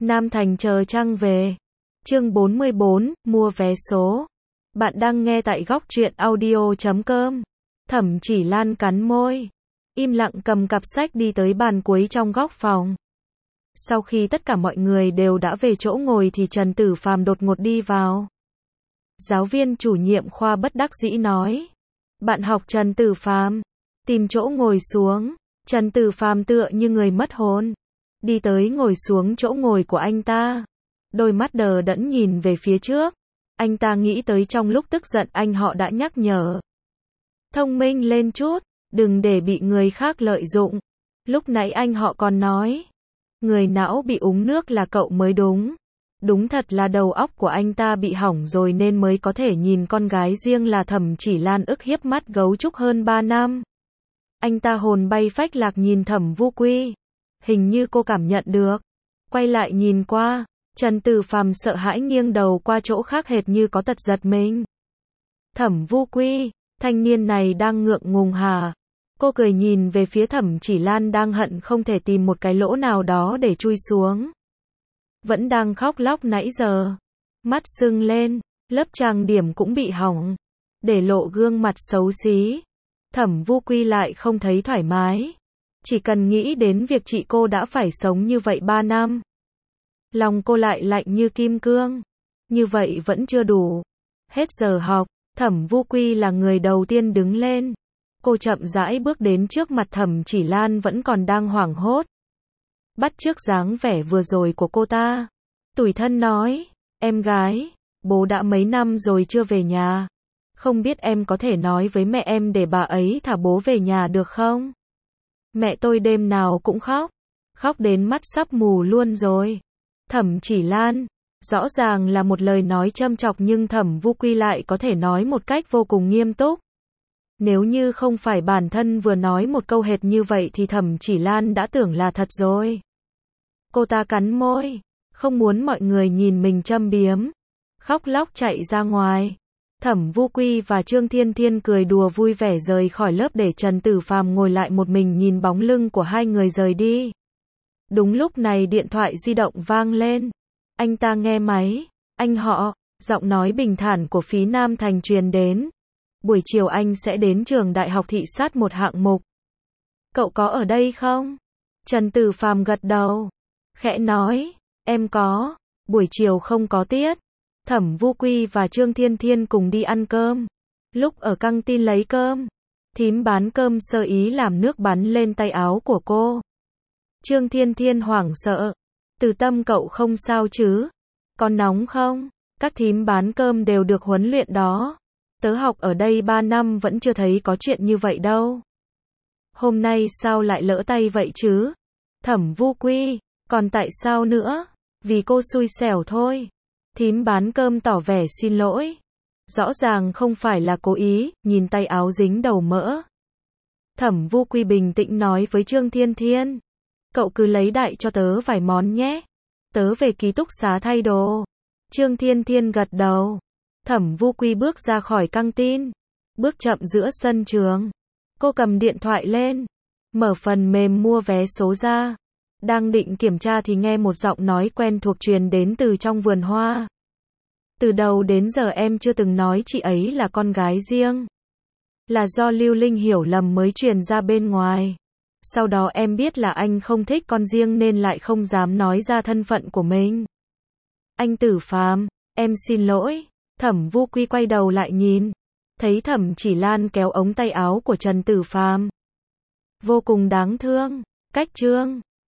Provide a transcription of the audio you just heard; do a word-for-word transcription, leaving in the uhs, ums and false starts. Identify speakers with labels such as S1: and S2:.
S1: Nam Thành chờ trăng về. Chương bốn mươi bốn, mua vé số. Bạn đang nghe tại góc truyện audio chấm com. Thẩm Chỉ Lan cắn môi, im lặng cầm cặp sách đi tới bàn cuối trong góc phòng. Sau khi tất cả mọi người đều đã về chỗ ngồi thì Trần Tử Phàm đột ngột đi vào. Giáo viên chủ nhiệm khoa bất đắc dĩ nói: "Bạn học Trần Tử Phàm, tìm chỗ ngồi xuống." Trần Tử Phàm tựa như người mất hồn, đi tới ngồi xuống chỗ ngồi của anh ta. Đôi mắt đờ đẫn nhìn về phía trước. Anh ta nghĩ tới trong lúc tức giận anh họ đã nhắc nhở: "Thông minh lên chút, đừng để bị người khác lợi dụng." Lúc nãy anh họ còn nói, người não bị úng nước là cậu mới đúng. Đúng thật là đầu óc của anh ta bị hỏng rồi nên mới có thể nhìn con gái riêng là Thẩm Chỉ Lan ức hiếp mắt gấu trúc hơn ba năm. Anh ta hồn bay phách lạc nhìn Thẩm Vu Quy. Hình như cô cảm nhận được. Quay lại nhìn qua, Trần Tử Phàm sợ hãi nghiêng đầu qua chỗ khác hệt như có tật giật mình. Thẩm Vu Quy, thanh niên này đang ngượng ngùng hả? Cô cười nhìn về phía Thẩm Chỉ Lan đang hận không thể tìm một cái lỗ nào đó để chui xuống. Vẫn đang khóc lóc nãy giờ. Mắt sưng lên, lớp trang điểm cũng bị hỏng, để lộ gương mặt xấu xí. Thẩm Vu Quy lại không thấy thoải mái. Chỉ cần nghĩ đến việc chị cô đã phải sống như vậy ba năm. Lòng cô lại lạnh như kim cương. Như vậy vẫn chưa đủ. Hết giờ học, Thẩm Vu Quy là người đầu tiên đứng lên. Cô chậm rãi bước đến trước mặt Thẩm Chỉ Lan vẫn còn đang hoảng hốt. Bắt chước dáng vẻ vừa rồi của cô ta. Tủi thân nói: "Em gái, bố đã mấy năm rồi chưa về nhà. Không biết em có thể nói với mẹ em để bà ấy thả bố về nhà được không? Mẹ tôi đêm nào cũng khóc. Khóc đến mắt sắp mù luôn rồi." Thẩm Chỉ Lan, rõ ràng là một lời nói châm chọc nhưng Thẩm Vu Quy lại có thể nói một cách vô cùng nghiêm túc. Nếu như không phải bản thân vừa nói một câu hệt như vậy thì Thẩm Chỉ Lan đã tưởng là thật rồi. Cô ta cắn môi, không muốn mọi người nhìn mình châm biếm. Khóc lóc chạy ra ngoài. Thẩm Vu Quy và Trương Thiên Thiên cười đùa vui vẻ rời khỏi lớp để Trần Tử Phàm ngồi lại một mình nhìn bóng lưng của hai người rời đi. Đúng lúc này điện thoại di động vang lên. Anh ta nghe máy. "Anh họ", giọng nói bình thản của Phí Nam Thành truyền đến. "Buổi chiều anh sẽ đến trường đại học thị sát một hạng mục. Cậu có ở đây không?" Trần Tử Phàm gật đầu, khẽ nói: "Em có, buổi chiều không có tiết." Thẩm Vu Quy và Trương Thiên Thiên cùng đi ăn cơm. Lúc ở căng tin lấy cơm, thím bán cơm sơ ý làm nước bắn lên tay áo của cô. Trương Thiên Thiên hoảng sợ: "Từ Tâm cậu không sao chứ? Còn nóng không? Các thím bán cơm đều được huấn luyện đó. Tớ học ở đây ba năm vẫn chưa thấy có chuyện như vậy đâu. Hôm nay sao lại lỡ tay vậy chứ?" Thẩm Vu Quy: "Còn tại sao nữa? Vì cô xui xẻo thôi." Thím bán cơm tỏ vẻ xin lỗi. Rõ ràng không phải là cố ý, nhìn tay áo dính đầu mỡ. Thẩm Vu Quy bình tĩnh nói với Trương Thiên Thiên: "Cậu cứ lấy đại cho tớ vài món nhé. Tớ về ký túc xá thay đồ." Trương Thiên Thiên gật đầu. Thẩm Vu Quy bước ra khỏi căng tin, bước chậm giữa sân trường. Cô cầm điện thoại lên, mở phần mềm mua vé số ra. Đang định kiểm tra thì nghe một giọng nói quen thuộc truyền đến từ trong vườn hoa. "Từ đầu đến giờ em chưa từng nói chị ấy là con gái riêng. Là do Lưu Linh hiểu lầm mới truyền ra bên ngoài. Sau đó em biết là anh không thích con riêng nên lại không dám nói ra thân phận của mình. Anh Tử Phàm, em xin lỗi." Thẩm Vu Quy quay đầu lại nhìn, thấy Thẩm Chỉ Lan kéo ống tay áo của Trần Tử Phàm. Vô cùng đáng thương. Cách chương